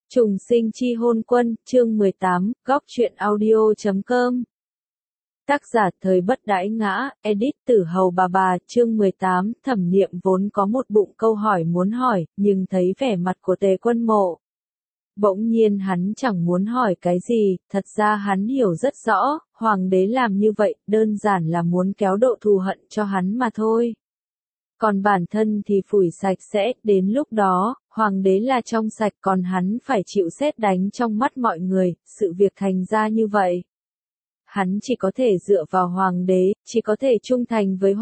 Trùng sinh chi hôn quân, chương 18, góc truyện audio.com. Tác giả thời bất đãi ngã, edit Tử Hầu bà, chương 18, Thẩm Niệm vốn có một bụng câu hỏi muốn hỏi, nhưng thấy vẻ mặt của Tề Quân Mộ. Bỗng nhiên hắn chẳng muốn hỏi cái gì, thật ra hắn hiểu rất rõ, hoàng đế làm như vậy, đơn giản là muốn kéo độ thù hận cho hắn mà thôi. Còn bản thân thì phủi sạch sẽ, đến lúc đó, hoàng đế là trong sạch còn hắn phải chịu sét đánh trong mắt mọi người, sự việc thành ra như vậy. Hắn chỉ có thể dựa vào hoàng đế, chỉ có thể trung thành với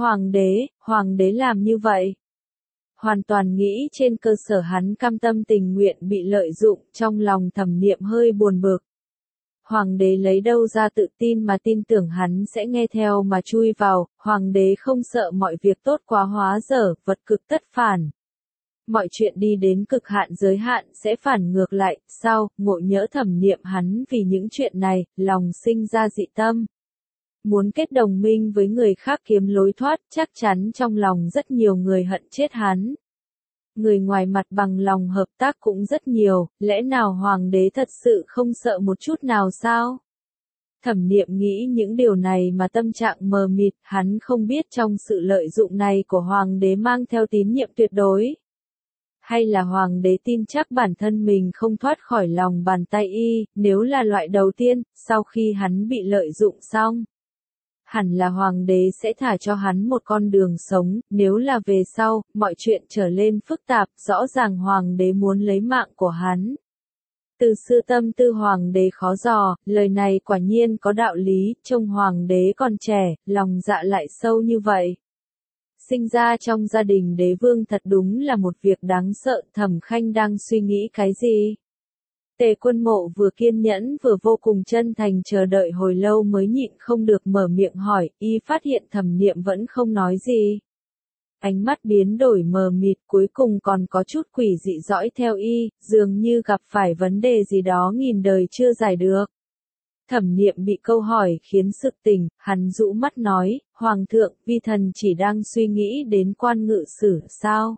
hoàng đế làm như vậy. Hoàn toàn nghĩ trên cơ sở hắn cam tâm tình nguyện bị lợi dụng, trong lòng Thẩm Niệm hơi buồn bực. Hoàng đế lấy đâu ra tự tin mà tin tưởng hắn sẽ nghe theo mà chui vào, hoàng đế không sợ mọi việc tốt quá hóa dở, vật cực tất phản. Mọi chuyện đi đến cực hạn giới hạn sẽ phản ngược lại, sao, ngộ nhỡ Thẩm Niệm hắn vì những chuyện này, lòng sinh ra dị tâm. Muốn kết đồng minh với người khác kiếm lối thoát, chắc chắn trong lòng rất nhiều người hận chết hắn. Người ngoài mặt bằng lòng hợp tác cũng rất nhiều, lẽ nào hoàng đế thật sự không sợ một chút nào sao? Thẩm Niệm nghĩ những điều này mà tâm trạng mờ mịt, hắn không biết trong sự lợi dụng này của hoàng đế mang theo tín nhiệm tuyệt đối. Hay là hoàng đế tin chắc bản thân mình không thoát khỏi lòng bàn tay y, nếu là loại đầu tiên, sau khi hắn bị lợi dụng xong. Hẳn là hoàng đế sẽ thả cho hắn một con đường sống, nếu là về sau, mọi chuyện trở lên phức tạp, rõ ràng hoàng đế muốn lấy mạng của hắn. Từ xưa tâm tư hoàng đế khó dò, lời này quả nhiên có đạo lý, trông hoàng đế còn trẻ, lòng dạ lại sâu như vậy. Sinh ra trong gia đình đế vương thật đúng là một việc đáng sợ, Thẩm Khanh đang suy nghĩ cái gì? Tề Quân Mộ vừa kiên nhẫn vừa vô cùng chân thành chờ đợi hồi lâu mới nhịn không được mở miệng hỏi, y phát hiện Thẩm Niệm vẫn không nói gì. Ánh mắt biến đổi mờ mịt cuối cùng còn có chút quỷ dị dõi theo y, dường như gặp phải vấn đề gì đó nghìn đời chưa giải được. Thẩm Niệm bị câu hỏi khiến sực tỉnh, hắn rũ mắt nói, Hoàng thượng, vi thần chỉ đang suy nghĩ đến Quan Ngự Sử, sao?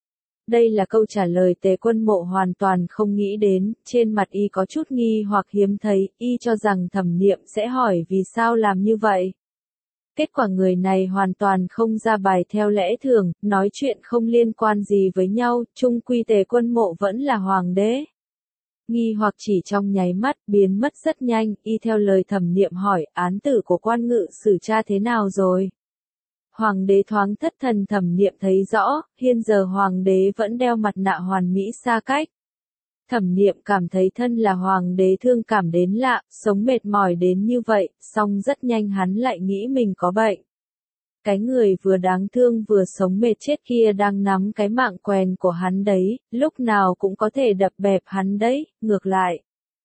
Đây là câu trả lời Tề Quân Mộ hoàn toàn không nghĩ đến, trên mặt y có chút nghi hoặc hiếm thấy, y cho rằng Thẩm Niệm sẽ hỏi vì sao làm như vậy. Kết quả người này hoàn toàn không ra bài theo lẽ thường, nói chuyện không liên quan gì với nhau, chung quy Tề Quân Mộ vẫn là hoàng đế. Nghi hoặc chỉ trong nháy mắt, biến mất rất nhanh, y theo lời Thẩm Niệm hỏi, án tử của Quan Ngự Sử tra thế nào rồi? Hoàng đế thoáng thất thần. Thẩm Niệm thấy rõ, hiện giờ hoàng đế vẫn đeo mặt nạ hoàn mỹ xa cách. Thẩm Niệm cảm thấy thân là hoàng đế thương cảm đến lạ, sống mệt mỏi đến như vậy, song rất nhanh hắn lại nghĩ mình có bệnh. Cái người vừa đáng thương vừa sống mệt chết kia đang nắm cái mạng quèn của hắn đấy, lúc nào cũng có thể đập bẹp hắn đấy, ngược lại.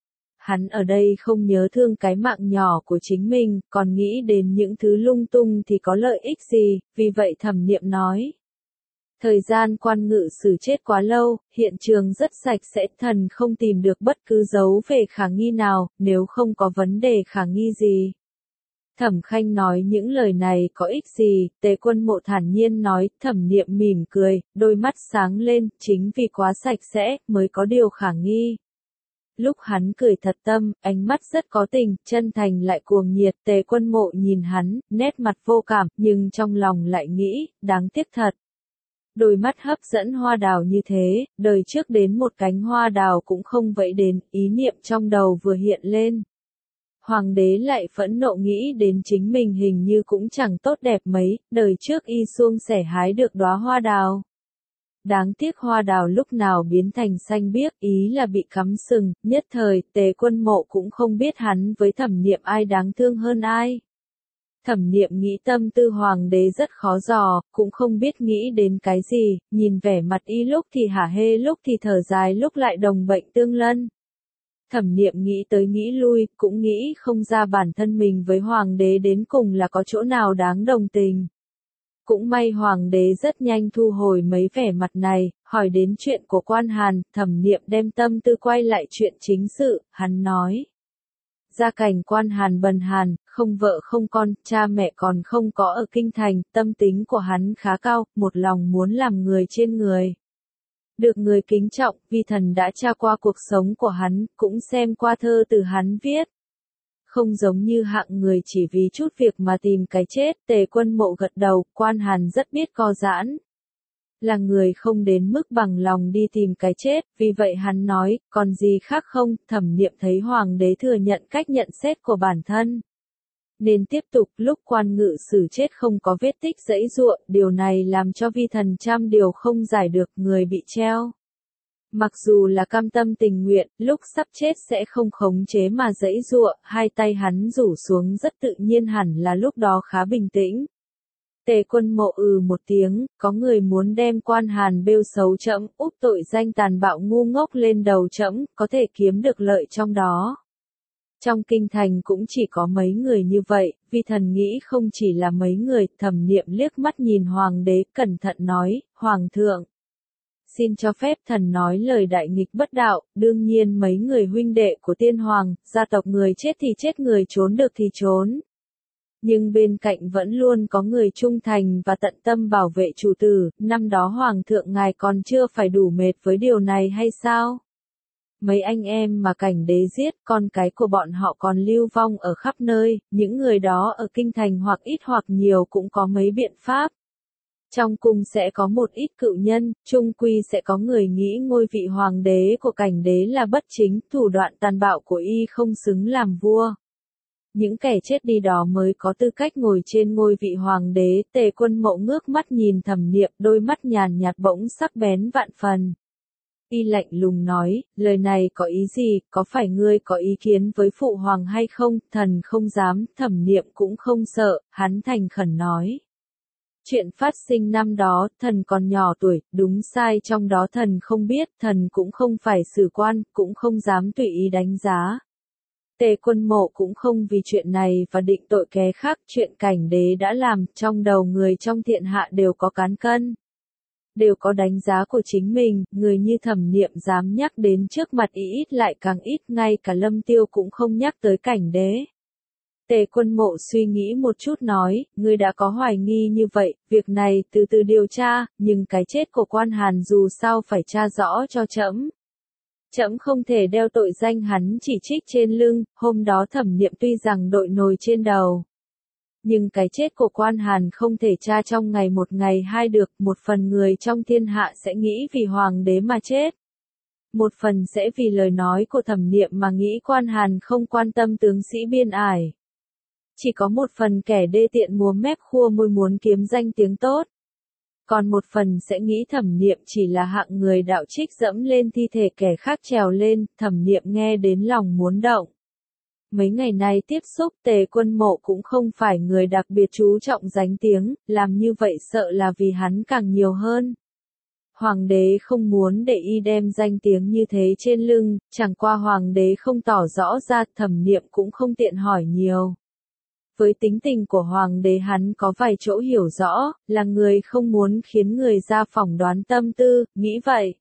Hắn ở đây không nhớ thương cái mạng nhỏ của chính mình, còn nghĩ đến những thứ lung tung thì có lợi ích gì, vì vậy Thẩm Niệm nói. Thời gian Quan Ngự Sử chết quá lâu, hiện trường rất sạch sẽ, thần không tìm được bất cứ dấu về khả nghi nào, nếu không có vấn đề khả nghi gì. Thẩm Khanh nói những lời này có ích gì, Tề Quân Mộ thản nhiên nói, Thẩm Niệm mỉm cười, đôi mắt sáng lên, chính vì quá sạch sẽ, mới có điều khả nghi. Lúc hắn cười thật tâm, ánh mắt rất có tình, chân thành lại cuồng nhiệt, Tề Quân Mộ nhìn hắn, nét mặt vô cảm, nhưng trong lòng lại nghĩ, đáng tiếc thật. Đôi mắt hấp dẫn hoa đào như thế, đời trước đến một cánh hoa đào cũng không vẫy đến, ý niệm trong đầu vừa hiện lên. Hoàng đế lại phẫn nộ nghĩ đến chính mình hình như cũng chẳng tốt đẹp mấy, đời trước y suông sẻ hái được đóa hoa đào. Đáng tiếc hoa đào lúc nào biến thành xanh biếc, ý là bị cắm sừng, nhất thời, Tề Quân Mộ cũng không biết hắn với Thẩm Niệm ai đáng thương hơn ai. Thẩm Niệm nghĩ tâm tư hoàng đế rất khó dò, cũng không biết nghĩ đến cái gì, nhìn vẻ mặt y lúc thì hả hê lúc thì thở dài lúc lại đồng bệnh tương lân. Thẩm Niệm nghĩ tới nghĩ lui, cũng nghĩ không ra bản thân mình với hoàng đế đến cùng là có chỗ nào đáng đồng tình. Cũng may hoàng đế rất nhanh thu hồi mấy vẻ mặt này, hỏi đến chuyện của Quan Hàn, Thẩm Niệm đem tâm tư quay lại chuyện chính sự, hắn nói. Gia cảnh Quan Hàn bần hàn, không vợ không con, cha mẹ còn không có ở kinh thành, tâm tính của hắn khá cao, một lòng muốn làm người trên người. Được người kính trọng, vi thần đã tra qua cuộc sống của hắn, cũng xem qua thơ từ hắn viết. Không giống như hạng người chỉ vì chút việc mà tìm cái chết, Tề Quân Mộ gật đầu, Quan Hàn rất biết co giãn. Là người không đến mức bằng lòng đi tìm cái chết, vì vậy hắn nói, còn gì khác không, Thẩm Niệm thấy hoàng đế thừa nhận cách nhận xét của bản thân. Nên tiếp tục, lúc quan ngự sử chết không có vết tích giãy giụa, điều này làm cho vi thần trăm điều không giải được, người bị treo. Mặc dù là cam tâm tình nguyện, lúc sắp chết sẽ không khống chế mà giãy giụa, hai tay hắn rủ xuống rất tự nhiên, hẳn là lúc đó khá bình tĩnh. Tề Quân Mộ một tiếng, có người muốn đem Quan Hàn bêu xấu trẫm, úp tội danh tàn bạo ngu ngốc lên đầu trẫm, có thể kiếm được lợi trong đó. Trong kinh thành cũng chỉ có mấy người như vậy, vi thần nghĩ không chỉ là mấy người. Thẩm Niệm liếc mắt nhìn hoàng đế, cẩn thận nói, Hoàng thượng. Xin cho phép thần nói lời đại nghịch bất đạo, đương nhiên mấy người huynh đệ của tiên hoàng, gia tộc người chết thì chết, người trốn được thì trốn. Nhưng bên cạnh vẫn luôn có người trung thành và tận tâm bảo vệ chủ tử, năm đó hoàng thượng ngài còn chưa phải đủ mệt với điều này hay sao? Mấy anh em mà cảnh đế giết, con cái của bọn họ còn lưu vong ở khắp nơi, những người đó ở kinh thành hoặc ít hoặc nhiều cũng có mấy biện pháp. Trong cung sẽ có một ít cựu nhân, chung quy sẽ có người nghĩ ngôi vị hoàng đế của cảnh đế là bất chính, thủ đoạn tàn bạo của y không xứng làm vua. Những kẻ chết đi đó mới có tư cách ngồi trên ngôi vị hoàng đế. Tề Quân Mộ ngước mắt nhìn Thẩm Niệm, đôi mắt nhàn nhạt bỗng sắc bén vạn phần. Y lạnh lùng nói, lời này có ý gì, có phải ngươi có ý kiến với phụ hoàng hay không? Thần không dám. Thẩm Niệm cũng không sợ, hắn thành khẩn nói. Chuyện phát sinh năm đó, thần còn nhỏ tuổi, đúng sai trong đó thần không biết, thần cũng không phải sử quan, cũng không dám tùy ý đánh giá. Tề Quân Mộ cũng không vì chuyện này và định tội kẻ khác, chuyện cảnh đế đã làm, trong đầu người trong thiên hạ đều có cán cân. Đều có đánh giá của chính mình, người như Thẩm Niệm dám nhắc đến trước mặt ý ít lại càng ít, ngay cả Lâm Tiêu cũng không nhắc tới cảnh đế. Tề Quân Mộ suy nghĩ một chút nói, ngươi đã có hoài nghi như vậy, việc này từ từ điều tra, nhưng cái chết của Quan Hàn dù sao phải tra rõ cho trẫm. Trẫm không thể đeo tội danh hắn chỉ trích trên lưng, hôm đó Thẩm Niệm tuy rằng đội nồi trên đầu. Nhưng cái chết của Quan Hàn không thể tra trong ngày một ngày hai được, một phần người trong thiên hạ sẽ nghĩ vì hoàng đế mà chết. Một phần sẽ vì lời nói của Thẩm Niệm mà nghĩ Quan Hàn không quan tâm tướng sĩ biên ải. Chỉ có một phần kẻ đê tiện múa mép khua môi muốn kiếm danh tiếng tốt. Còn một phần sẽ nghĩ Thẩm Niệm chỉ là hạng người đạo trích dẫm lên thi thể kẻ khác trèo lên. Thẩm Niệm nghe đến lòng muốn động. Mấy ngày nay tiếp xúc, Tề Quân Mộ cũng không phải người đặc biệt chú trọng danh tiếng, làm như vậy sợ là vì hắn càng nhiều hơn. Hoàng đế không muốn để y đem danh tiếng như thế trên lưng, chẳng qua hoàng đế không tỏ rõ ra, Thẩm Niệm cũng không tiện hỏi nhiều. Với tính tình của hoàng đế hắn có vài chỗ hiểu rõ, là người không muốn khiến người ra phỏng đoán tâm tư, nghĩ vậy.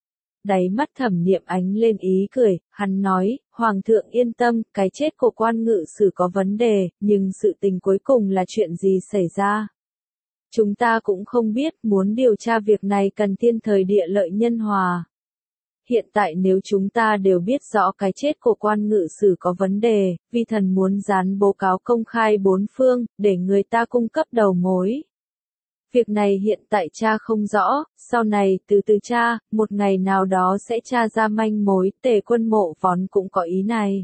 Đáy mắt Thẩm Niệm ánh lên ý cười, hắn nói, Hoàng thượng yên tâm, cái chết của quan ngự sử có vấn đề, nhưng sự tình cuối cùng là chuyện gì xảy ra. Chúng ta cũng không biết, muốn điều tra việc này cần thiên thời địa lợi nhân hòa. Hiện tại nếu chúng ta đều biết rõ cái chết của quan ngự sử có vấn đề, vi thần muốn dán báo cáo công khai bốn phương, để người ta cung cấp đầu mối. Việc này hiện tại tra không rõ, sau này từ từ tra, một ngày nào đó sẽ tra ra manh mối. Tề Quân Mộ vốn cũng có ý này.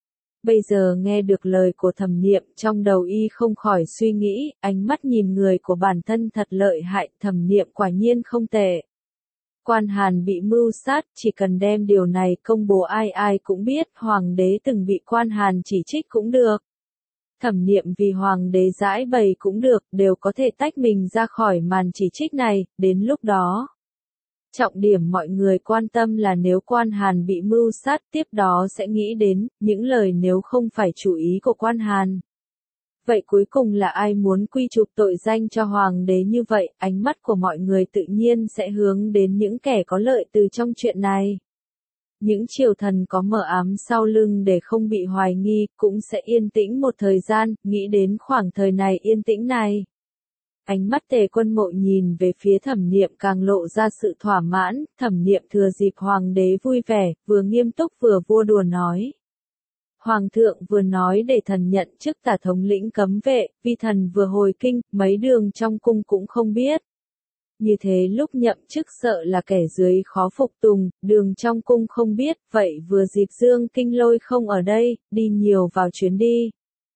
Bây giờ nghe được lời của Thẩm Niệm, trong đầu y không khỏi suy nghĩ, ánh mắt nhìn người của bản thân thật lợi hại, Thẩm Niệm quả nhiên không tệ. Quan Hàn bị mưu sát, chỉ cần đem điều này công bố ai ai cũng biết, hoàng đế từng bị Quan Hàn chỉ trích cũng được. Thẩm Niệm vì hoàng đế giải bày cũng được, đều có thể tách mình ra khỏi màn chỉ trích này, đến lúc đó. Trọng điểm mọi người quan tâm là nếu Quan Hàn bị mưu sát, tiếp đó sẽ nghĩ đến, những lời nếu không phải chủ ý của Quan Hàn. Vậy cuối cùng là ai muốn quy chụp tội danh cho hoàng đế như vậy, ánh mắt của mọi người tự nhiên sẽ hướng đến những kẻ có lợi từ trong chuyện này. Những triều thần có mờ ám sau lưng để không bị hoài nghi, cũng sẽ yên tĩnh một thời gian, nghĩ đến khoảng thời này yên tĩnh này. Ánh mắt Tề Quân Mộ nhìn về phía Thẩm Niệm càng lộ ra sự thỏa mãn, Thẩm Niệm thừa dịp hoàng đế vui vẻ, vừa nghiêm túc vừa vui đùa nói. Hoàng thượng vừa nói để thần nhận chức tả thống lĩnh cấm vệ, vi thần vừa hồi kinh, mấy đường trong cung cũng không biết. Như thế lúc nhậm chức sợ là kẻ dưới khó phục tùng, đường trong cung không biết, vậy vừa dịp Dương Kinh Lôi không ở đây, đi nhiều vào chuyến đi.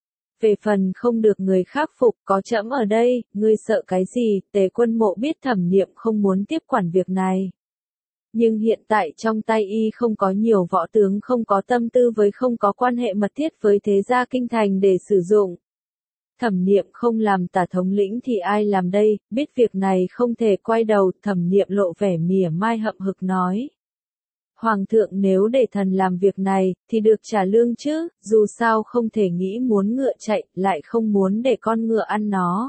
Về phần không được người khác phục, có trẫm ở đây, ngươi sợ cái gì? Tề Quân Mộ biết Thẩm Niệm không muốn tiếp quản việc này. Nhưng hiện tại trong tay y không có nhiều võ tướng, không có tâm tư với, không có quan hệ mật thiết với thế gia kinh thành để sử dụng. Thẩm Niệm không làm tả thống lĩnh thì ai làm đây, biết việc này không thể quay đầu, Thẩm Niệm lộ vẻ mỉa mai hậm hực nói. Hoàng thượng nếu để thần làm việc này, thì được trả lương chứ, dù sao không thể nghĩ muốn ngựa chạy, lại không muốn để con ngựa ăn nó.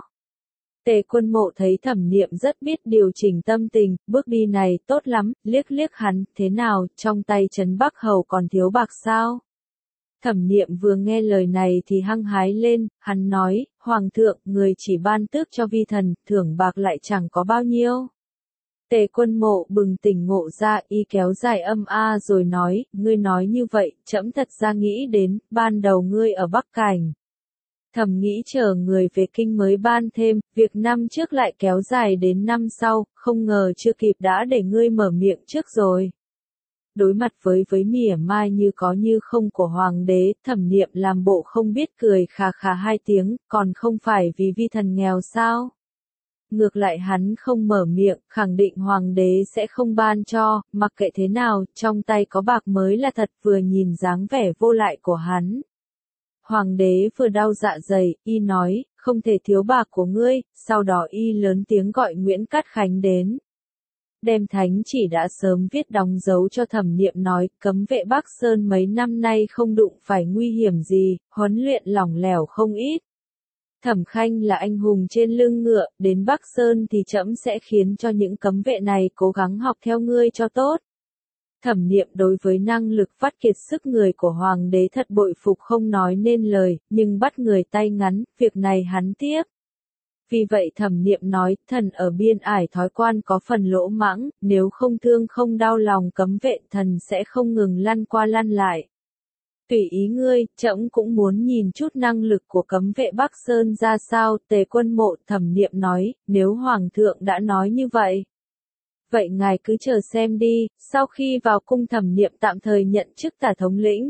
Tề Quân Mộ thấy Thẩm Niệm rất biết điều chỉnh tâm tình, bước đi này tốt lắm, liếc liếc hắn, thế nào, trong tay Trấn Bắc Hầu còn thiếu bạc sao? Thẩm Niệm vừa nghe lời này thì hăng hái lên, hắn nói, Hoàng thượng, người chỉ ban tước cho vi thần, thưởng bạc lại chẳng có bao nhiêu. Tề Quân Mộ bừng tỉnh ngộ ra, y kéo dài âm a rồi nói, ngươi nói như vậy, trẫm thật ra nghĩ đến, ban đầu ngươi ở Bắc Cảnh. Thầm nghĩ chờ người về kinh mới ban thêm, việc năm trước lại kéo dài đến năm sau, không ngờ chưa kịp đã để ngươi mở miệng trước rồi. Đối mặt với mỉa mai như có như không của hoàng đế, Thẩm Niệm làm bộ không biết cười khà khà hai tiếng, còn không phải vì vi thần nghèo sao? Ngược lại hắn không mở miệng, khẳng định hoàng đế sẽ không ban cho, mặc kệ thế nào, trong tay có bạc mới là thật, vừa nhìn dáng vẻ vô lại của hắn. Hoàng đế vừa đau dạ dày, y nói, không thể thiếu bạc của ngươi, sau đó y lớn tiếng gọi Nguyễn Cát Khánh đến. Đem thánh chỉ đã sớm viết đóng dấu cho Thẩm Niệm nói, cấm vệ Bắc Sơn mấy năm nay không đụng phải nguy hiểm gì, huấn luyện lỏng lẻo không ít. Thẩm Khanh là anh hùng trên lưng ngựa, đến Bắc Sơn thì trẫm sẽ khiến cho những cấm vệ này cố gắng học theo ngươi cho tốt. Thẩm Niệm đối với năng lực vắt kiệt sức người của hoàng đế thật bội phục không nói nên lời, nhưng bắt người tay ngắn, việc này hắn tiếp. Vì vậy Thẩm Niệm nói, thần ở biên ải thói quan có phần lỗ mãng, nếu không thương không đau lòng cấm vệ thần sẽ không ngừng lăn qua lăn lại. Tùy ý ngươi, trẫm cũng muốn nhìn chút năng lực của cấm vệ Bắc Sơn ra sao, Tề Quân Mộ. Thẩm Niệm nói, nếu Hoàng thượng đã nói như vậy. Vậy ngài cứ chờ xem đi, sau khi vào cung Thẩm Niệm tạm thời nhận chức tả thống lĩnh.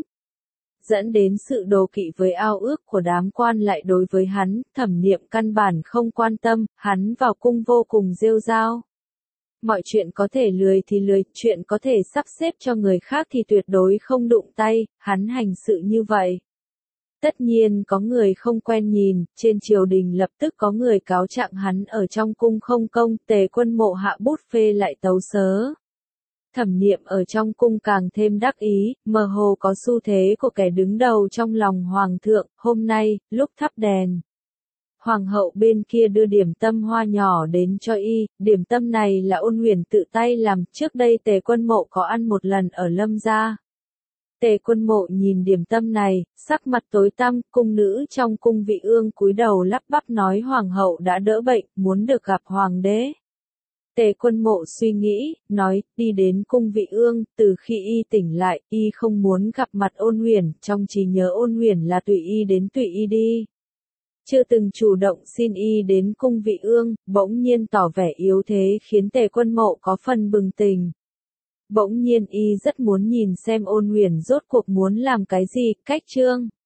Dẫn đến sự đố kỵ với ao ước của đám quan lại đối với hắn, Thẩm Niệm căn bản không quan tâm, hắn vào cung vô cùng rêu rao. Mọi chuyện có thể lười thì lười, chuyện có thể sắp xếp cho người khác thì tuyệt đối không đụng tay, hắn hành sự như vậy. Tất nhiên có người không quen nhìn, trên triều đình lập tức có người cáo trạng hắn ở trong cung không công, Tề Quân Mộ hạ bút phê lại tấu sớ. Thẩm Niệm ở trong cung càng thêm đắc ý, mơ hồ có xu thế của kẻ đứng đầu trong lòng hoàng thượng, hôm nay, lúc thắp đèn. Hoàng hậu bên kia đưa điểm tâm hoa nhỏ đến cho y, điểm tâm này là Ôn Huyền tự tay làm, trước đây Tề Quân Mộ có ăn một lần ở Lâm gia. Tề Quân Mộ nhìn điểm tâm này, sắc mặt tối tăm, cung nữ trong cung Vị Ương cúi đầu lắp bắp nói hoàng hậu đã đỡ bệnh, muốn được gặp hoàng đế. Tề Quân Mộ suy nghĩ, nói, đi đến cung Vị Ương, từ khi y tỉnh lại, y không muốn gặp mặt Ôn Huyền, trong trí nhớ Ôn Huyền là tùy y đến tùy y đi. Chưa từng chủ động xin y đến cung Vị Ương, bỗng nhiên tỏ vẻ yếu thế khiến Tề Quân Mộ có phần bừng tỉnh. Bỗng nhiên y rất muốn nhìn xem Ôn Huyền rốt cuộc muốn làm cái gì, cách trương.